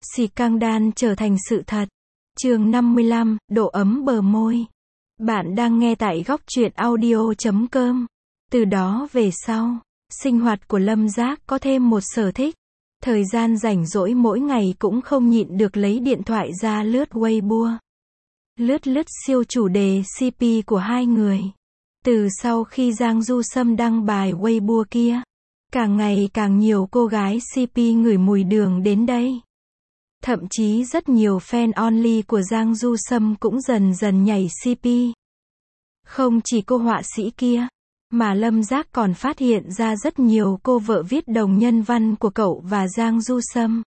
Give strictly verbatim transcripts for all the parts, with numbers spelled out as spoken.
Scandal trở thành sự thật. Chương năm mươi lăm, độ ấm bờ môi. Bạn đang nghe tại góc truyện audio chấm com. Từ đó về sau, sinh hoạt của Lâm Giác có thêm một sở thích. Thời gian rảnh rỗi mỗi ngày cũng không nhịn được lấy điện thoại ra lướt Weibo. Lướt lướt siêu chủ đề xê pê của hai người. Từ sau khi Giang Du Sâm đăng bài Weibo kia, càng ngày càng nhiều cô gái xê pê ngửi mùi đường đến đây. Thậm chí rất nhiều fan only của Giang Du Sâm cũng dần dần nhảy xê pê. Không chỉ cô họa sĩ kia, mà Lâm Giác còn phát hiện ra rất nhiều cô vợ viết đồng nhân văn của cậu và Giang Du Sâm.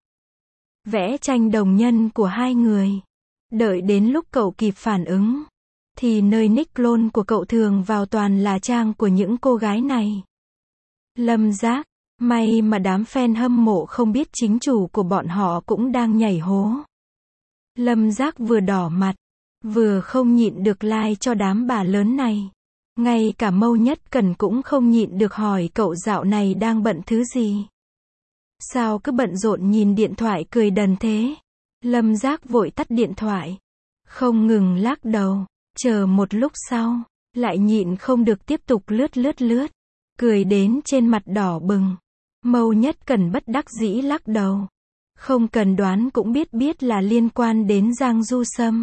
Vẽ tranh đồng nhân của hai người. Đợi đến lúc cậu kịp phản ứng, thì nơi nick lol của cậu thường vào toàn là trang của những cô gái này. Lâm Giác, may mà đám fan hâm mộ không biết chính chủ của bọn họ cũng đang nhảy hố. Lâm Giác vừa đỏ mặt, vừa không nhịn được like cho đám bà lớn này. Ngay cả Mâu Nhất Cần cũng không nhịn được hỏi cậu dạo này đang bận thứ gì. Sao cứ bận rộn nhìn điện thoại cười đần thế? Lâm Giác vội tắt điện thoại, không ngừng lắc đầu, chờ một lúc sau, lại nhịn không được tiếp tục lướt lướt lướt, cười đến trên mặt đỏ bừng. Mâu Nhất Cần bất đắc dĩ lắc đầu. Không cần đoán cũng biết biết là liên quan đến Giang Du Sâm.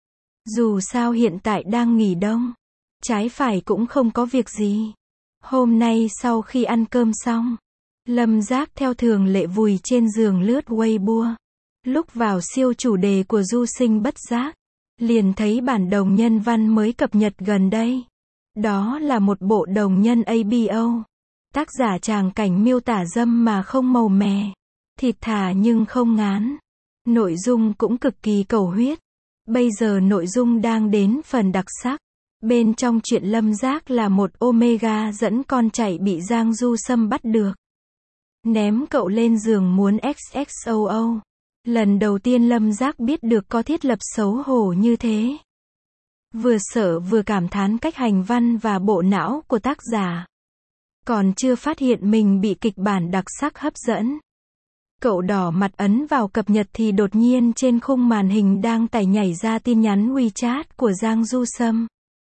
Dù sao hiện tại đang nghỉ đông, trái phải cũng không có việc gì. Hôm nay sau khi ăn cơm xong, Lâm Giác theo thường lệ vùi trên giường lướt Weibo. Lúc vào siêu chủ đề của Du Sinh Bất Giác, liền thấy bản đồng nhân văn mới cập nhật gần đây. Đó là một bộ đồng nhân a bê o. Tác giả tràng cảnh miêu tả dâm mà không màu mè, thịt thà nhưng không ngán. Nội dung cũng cực kỳ cầu huyết. Bây giờ nội dung đang đến phần đặc sắc. Bên trong chuyện Lâm Giác là một Omega dẫn con chạy bị Giang Du Sâm bắt được. Ném cậu lên giường muốn ích ích o o. Lần đầu tiên Lâm Giác biết được có thiết lập xấu hổ như thế. Vừa sợ vừa cảm thán cách hành văn và bộ não của tác giả. Còn chưa phát hiện mình bị kịch bản đặc sắc hấp dẫn. Cậu đỏ mặt ấn vào cập nhật thì đột nhiên trên khung màn hình đang tải nhảy ra tin nhắn WeChat của Giang Du Sâm.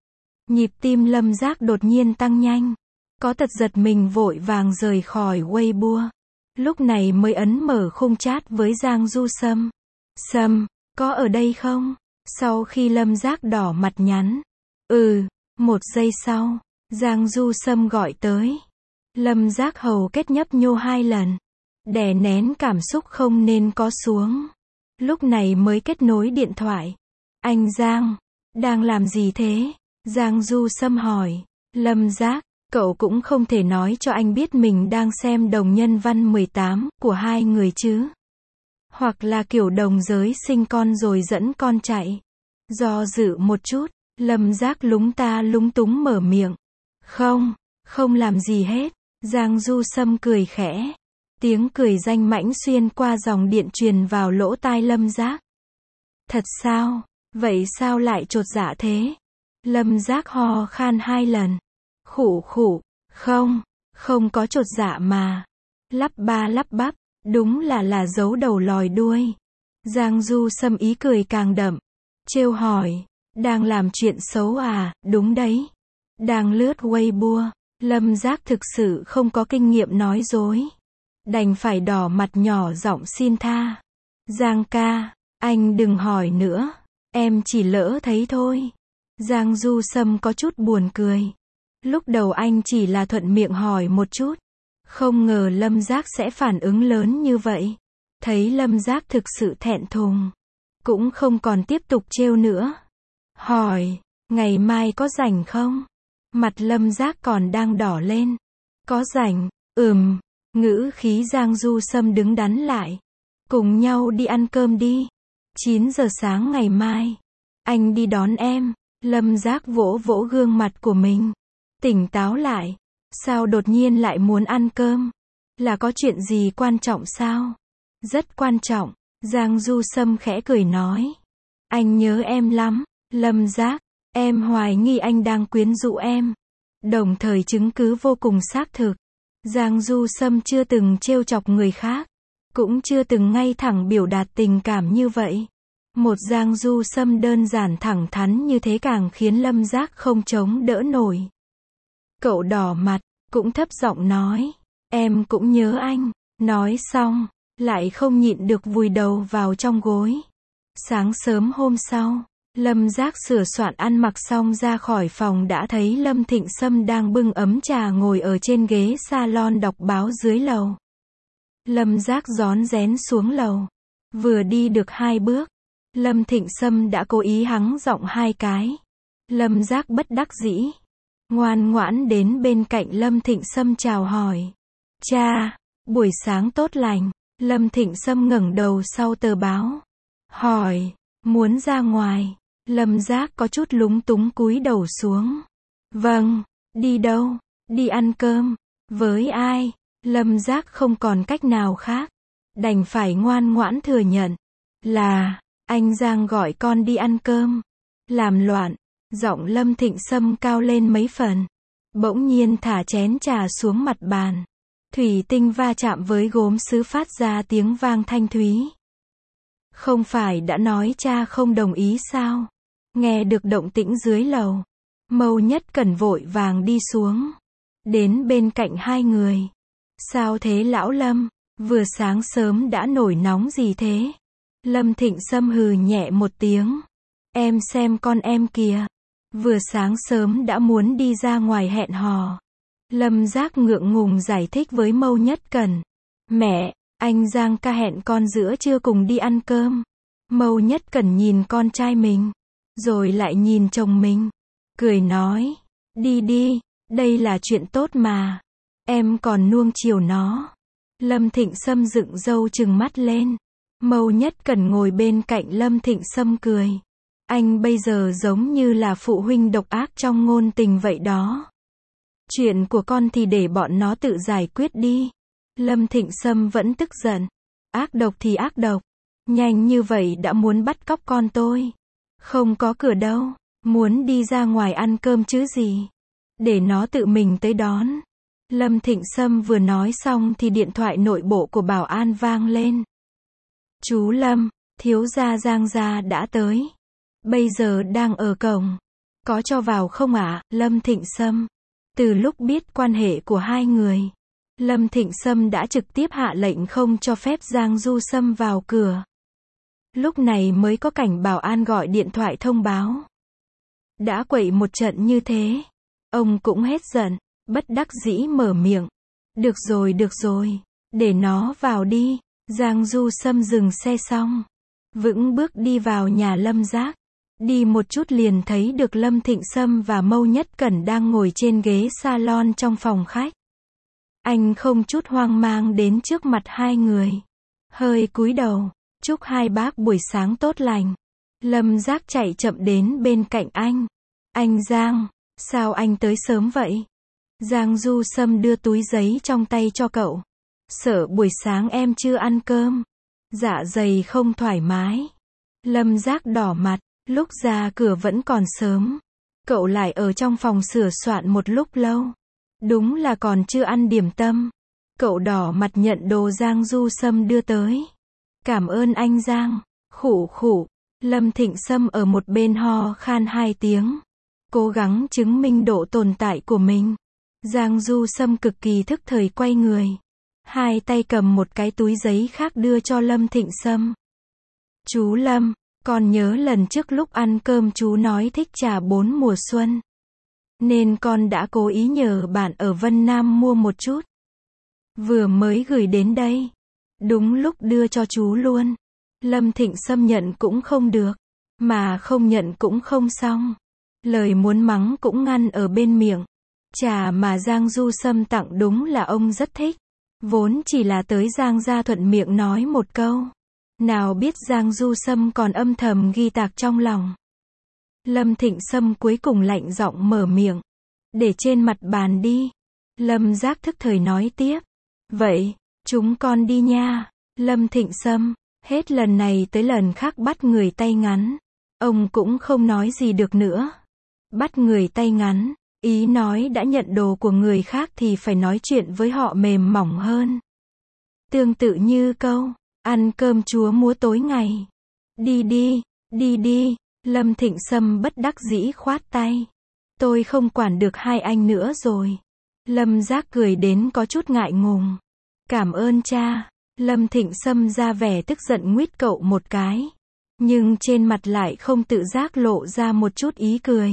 Nhịp tim Lâm Giác đột nhiên tăng nhanh. Có tật giật mình vội vàng rời khỏi Weibo. Lúc này mới ấn mở khung chat với Giang Du Sâm. Sâm, có ở đây không? Sau khi Lâm Giác đỏ mặt nhắn. Ừ, một giây sau, Giang Du Sâm gọi tới. Lâm Giác hầu kết nhấp nhô hai lần. Đè nén cảm xúc không nên có xuống. Lúc này mới kết nối điện thoại. Anh Giang, đang làm gì thế? Giang Du Sâm hỏi. Lâm Giác, cậu cũng không thể nói cho anh biết mình đang xem đồng nhân văn mười tám của hai người chứ. Hoặc là kiểu đồng giới sinh con rồi dẫn con chạy. Do dự một chút, Lâm Giác lúng ta lúng túng mở miệng. Không, không làm gì hết. Giang Du Sâm cười khẽ. Tiếng cười danh mãnh xuyên qua dòng điện truyền vào lỗ tai Lâm Giác. Thật sao? Vậy sao lại chột dạ thế? Lâm Giác ho khan hai lần. Khụ khụ, không, không có chột dạ mà. Lắp ba lắp bắp, đúng là là giấu đầu lòi đuôi. Giang Du Sâm ý cười càng đậm. Trêu hỏi, đang làm chuyện xấu à? Đúng đấy. Đang lướt Weibo. Lâm Giác thực sự không có kinh nghiệm nói dối. Đành phải đỏ mặt nhỏ giọng xin tha. Giang ca, anh đừng hỏi nữa. Em chỉ lỡ thấy thôi. Giang Du Sâm có chút buồn cười. Lúc đầu anh chỉ là thuận miệng hỏi một chút. Không ngờ Lâm Giác sẽ phản ứng lớn như vậy. Thấy Lâm Giác thực sự thẹn thùng. Cũng không còn tiếp tục trêu nữa. Hỏi, ngày mai có rảnh không? Mặt Lâm Giác còn đang đỏ lên. Có rảnh, ừm. Ngữ khí Giang Du Sâm đứng đắn lại. Cùng nhau đi ăn cơm đi. chín giờ sáng ngày mai. Anh đi đón em. Lâm Giác vỗ vỗ gương mặt của mình. Tỉnh táo lại. Sao đột nhiên lại muốn ăn cơm? Là có chuyện gì quan trọng sao? Rất quan trọng. Giang Du Sâm khẽ cười nói. Anh nhớ em lắm. Lâm Giác, em hoài nghi anh đang quyến rũ em. Đồng thời chứng cứ vô cùng xác thực. Giang Du Sâm chưa từng trêu chọc người khác. cũng chưa từng ngay thẳng biểu đạt tình cảm như vậy. Một Giang Du Sâm đơn giản thẳng thắn như thế càng khiến Lâm Giác không chống đỡ nổi. Cậu đỏ mặt, cũng thấp giọng nói, em cũng nhớ anh. Nói xong, lại không nhịn được vùi đầu vào trong gối. Sáng sớm hôm sau, Lâm Giác sửa soạn ăn mặc xong ra khỏi phòng đã thấy Lâm Thịnh Sâm đang bưng ấm trà ngồi ở trên ghế salon đọc báo dưới lầu. Lâm Giác rón rén xuống lầu. Vừa đi được hai bước, Lâm Thịnh Sâm đã cố ý hắng giọng hai cái. Lâm Giác bất đắc dĩ, ngoan ngoãn đến bên cạnh Lâm Thịnh Sâm chào hỏi. Cha, buổi sáng tốt lành. Lâm Thịnh Sâm ngẩng đầu sau tờ báo. Hỏi, muốn ra ngoài. Lâm Giác có chút lúng túng cúi đầu xuống. Vâng, đi đâu? Đi ăn cơm. Với ai? Lâm Giác không còn cách nào khác. Đành phải ngoan ngoãn thừa nhận. Là, anh Giang gọi con đi ăn cơm. Làm loạn. Giọng Lâm Thịnh Sâm cao lên mấy phần. Bỗng nhiên thả chén trà xuống mặt bàn. Thủy tinh va chạm với gốm sứ phát ra tiếng vang thanh thúy. Không phải đã nói cha không đồng ý sao? Nghe được động tĩnh dưới lầu, Mâu Nhất Cẩn vội vàng đi xuống. Đến bên cạnh hai người. Sao thế lão Lâm? Vừa sáng sớm đã nổi nóng gì thế? Lâm Thịnh Sâm hừ nhẹ một tiếng. Em xem con em kìa. Vừa sáng sớm đã muốn đi ra ngoài hẹn hò. Lâm Giác ngượng ngùng giải thích với Mâu Nhất Cẩn. Mẹ, anh Giang ca hẹn con giữa trưa cùng đi ăn cơm. Mâu Nhất Cẩn nhìn con trai mình, rồi lại nhìn chồng mình. Cười nói, đi đi, đây là chuyện tốt mà. Em còn nuông chiều nó. Lâm Thịnh Sâm dựng râu trừng mắt lên. Mâu Nhất Cẩn ngồi bên cạnh Lâm Thịnh Sâm cười. Anh bây giờ giống như là phụ huynh độc ác trong ngôn tình vậy đó. Chuyện của con thì để bọn nó tự giải quyết đi. Lâm Thịnh Sâm vẫn tức giận. Ác độc thì ác độc. Nhanh như vậy đã muốn bắt cóc con tôi. Không có cửa đâu. Muốn đi ra ngoài ăn cơm chứ gì. Để nó tự mình tới đón. Lâm Thịnh Sâm vừa nói xong thì điện thoại nội bộ của bảo an vang lên. Chú Lâm, thiếu gia Giang gia đã tới. Bây giờ đang ở cổng. Có cho vào không ạ? Lâm Thịnh Sâm. Từ lúc biết quan hệ của hai người, Lâm Thịnh Sâm đã trực tiếp hạ lệnh không cho phép Giang Du Sâm vào cửa. Lúc này mới có cảnh bảo an gọi điện thoại thông báo. Đã quậy một trận như thế, ông cũng hết giận, bất đắc dĩ mở miệng. Được rồi được rồi, để nó vào đi. Giang Du Sâm dừng xe xong, vững bước đi vào nhà Lâm Giác. Đi một chút liền thấy được Lâm Thịnh Sâm và Mâu Nhất Cẩn đang ngồi trên ghế salon trong phòng khách. Anh không chút hoang mang đến trước mặt hai người. Hơi cúi đầu, chúc hai bác buổi sáng tốt lành. Lâm Giác chạy chậm đến bên cạnh anh. Anh Giang, sao anh tới sớm vậy? Giang Du Sâm đưa túi giấy trong tay cho cậu. Sợ buổi sáng em chưa ăn cơm. Dạ dày không thoải mái. Lâm Giác đỏ mặt. Lúc ra cửa vẫn còn sớm. Cậu lại ở trong phòng sửa soạn một lúc lâu. Đúng là còn chưa ăn điểm tâm. Cậu đỏ mặt nhận đồ Giang Du Sâm đưa tới. Cảm ơn anh Giang. Khủ khủ. Lâm Thịnh Sâm ở một bên ho khan hai tiếng. Cố gắng chứng minh độ tồn tại của mình. Giang Du Sâm cực kỳ thức thời quay người. Hai tay cầm một cái túi giấy khác đưa cho Lâm Thịnh Sâm. Chú Lâm, con nhớ lần trước lúc ăn cơm chú nói thích trà bốn mùa xuân. Nên con đã cố ý nhờ bạn ở Vân Nam mua một chút. Vừa mới gửi đến đây. Đúng lúc đưa cho chú luôn. Lâm Thịnh Sâm nhận cũng không được. Mà không nhận cũng không xong. Lời muốn mắng cũng ngăn ở bên miệng. Trà mà Giang Du Sâm tặng đúng là ông rất thích. Vốn chỉ là tới Giang gia thuận miệng nói một câu. Nào biết Giang Du Sâm còn âm thầm ghi tạc trong lòng. Lâm Thịnh Sâm cuối cùng lạnh giọng mở miệng. Để trên mặt bàn đi. Lâm Giác thức thời nói tiếp. Vậy, chúng con đi nha. Lâm Thịnh Sâm, hết lần này tới lần khác bắt người tay ngắn. Ông cũng không nói gì được nữa. Bắt người tay ngắn, ý nói đã nhận đồ của người khác thì phải nói chuyện với họ mềm mỏng hơn. Tương tự như câu, ăn cơm chúa múa tối ngày. Đi đi, đi đi, Lâm Thịnh Sâm bất đắc dĩ khoát tay. Tôi không quản được hai anh nữa rồi. Lâm Giác cười đến có chút ngại ngùng. Cảm ơn cha. Lâm Thịnh Sâm ra vẻ tức giận nguýt cậu một cái. Nhưng trên mặt lại không tự giác lộ ra một chút ý cười.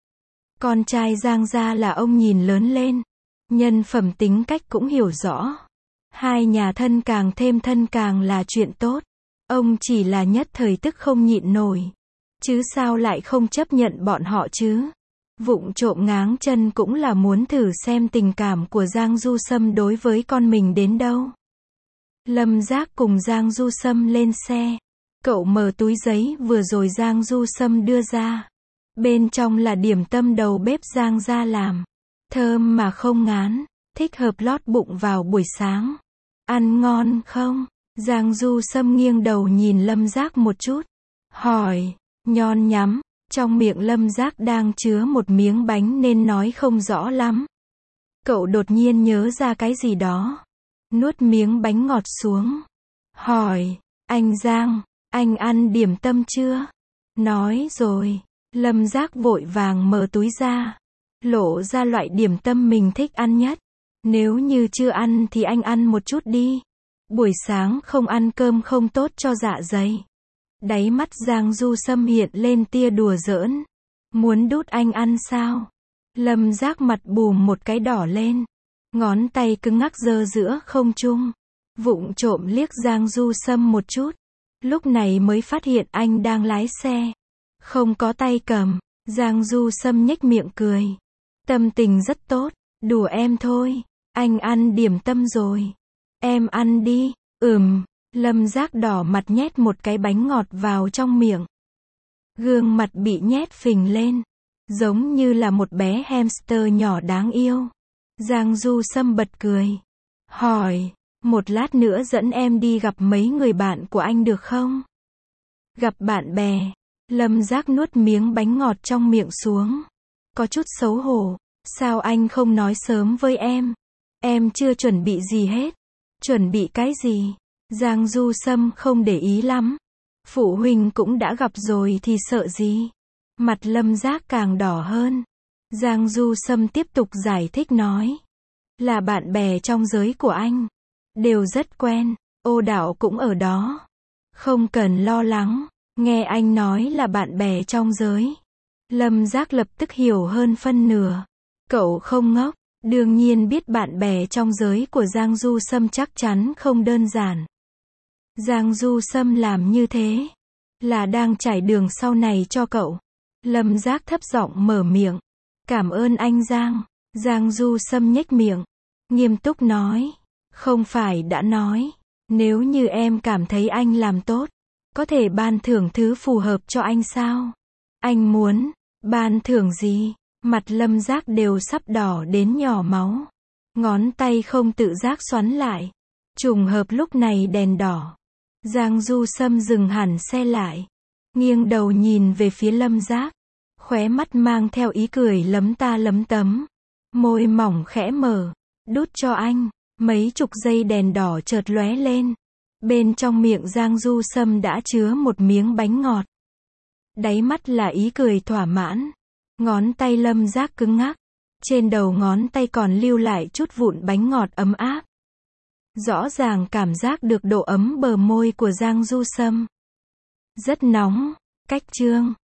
Con trai Giang gia là ông nhìn lớn lên. Nhân phẩm tính cách cũng hiểu rõ. Hai nhà thân càng thêm thân càng là chuyện tốt. Ông chỉ là nhất thời tức không nhịn nổi. Chứ sao lại không chấp nhận bọn họ chứ? Vụng trộm ngáng chân cũng là muốn thử xem tình cảm của Giang Du Sâm đối với con mình đến đâu. Lâm Giác cùng Giang Du Sâm lên xe. Cậu mở túi giấy vừa rồi Giang Du Sâm đưa ra. Bên trong là điểm tâm đầu bếp Giang gia làm. Thơm mà không ngán, thích hợp lót bụng vào buổi sáng. Ăn ngon không? Giang Du Sâm nghiêng đầu nhìn Lâm Giác một chút. Hỏi, nhon nhắm, trong miệng Lâm Giác đang chứa một miếng bánh nên nói không rõ lắm. Cậu đột nhiên nhớ ra cái gì đó. Nuốt miếng bánh ngọt xuống. Hỏi, anh Giang, anh ăn điểm tâm chưa? Nói rồi. Lâm Giác vội vàng mở túi ra. Lộ ra loại điểm tâm mình thích ăn nhất. Nếu như chưa ăn thì anh ăn một chút đi. Buổi sáng không ăn cơm không tốt cho dạ dày. Đáy mắt Giang Du Sâm hiện lên tia đùa giỡn. Muốn đút anh ăn sao? Lâm Giác mặt bùm một cái đỏ lên. Ngón tay cứng ngắc giơ giữa không trung. Vụng trộm liếc Giang Du Sâm một chút. Lúc này mới phát hiện anh đang lái xe. Không có tay cầm. Giang Du Sâm nhếch miệng cười. Tâm tình rất tốt. Đùa em thôi. Anh ăn điểm tâm rồi. Em ăn đi. Ừm. Lâm Giác đỏ mặt nhét một cái bánh ngọt vào trong miệng. Gương mặt bị nhét phình lên. Giống như là một bé hamster nhỏ đáng yêu. Giang Du Sâm bật cười. Hỏi, một lát nữa dẫn em đi gặp mấy người bạn của anh được không? Gặp bạn bè. Lâm Giác nuốt miếng bánh ngọt trong miệng xuống. Có chút xấu hổ. Sao anh không nói sớm với em? Em chưa chuẩn bị gì hết. Chuẩn bị cái gì? Giang Du Sâm không để ý lắm. Phụ huynh cũng đã gặp rồi thì sợ gì? Mặt Lâm Giác càng đỏ hơn. Giang Du Sâm tiếp tục giải thích nói. Là bạn bè trong giới của anh. Đều rất quen. Ô Đạo cũng ở đó. Không cần lo lắng. Nghe anh nói là bạn bè trong giới. Lâm Giác lập tức hiểu hơn phân nửa. Cậu không ngốc. Đương nhiên biết bạn bè trong giới của Giang Du Sâm chắc chắn không đơn giản. Giang Du Sâm làm như thế. Là đang trải đường sau này cho cậu. Lâm Giác thấp giọng mở miệng. Cảm ơn anh Giang. Giang Du Sâm nhếch miệng. Nghiêm túc nói. Không phải đã nói. Nếu như em cảm thấy anh làm tốt. Có thể ban thưởng thứ phù hợp cho anh sao? Anh muốn. Ban thưởng gì? Mặt Lâm Giác đều sắp đỏ đến nhỏ máu. Ngón tay không tự giác xoắn lại. Trùng hợp lúc này đèn đỏ. Giang Du Sâm dừng hẳn xe lại. Nghiêng đầu nhìn về phía Lâm Giác. Khóe mắt mang theo ý cười lấm ta lấm tấm. Môi mỏng khẽ mở. Đút cho anh. Mấy chục giây đèn đỏ chợt lóe lên. Bên trong miệng Giang Du Sâm đã chứa một miếng bánh ngọt. Đáy mắt là ý cười thỏa mãn. Ngón tay Lâm Giác cứng ngắc. Trên đầu ngón tay còn lưu lại chút vụn bánh ngọt ấm áp. Rõ ràng cảm giác được độ ấm bờ môi của Giang Du Sâm. Rất nóng. Cách chương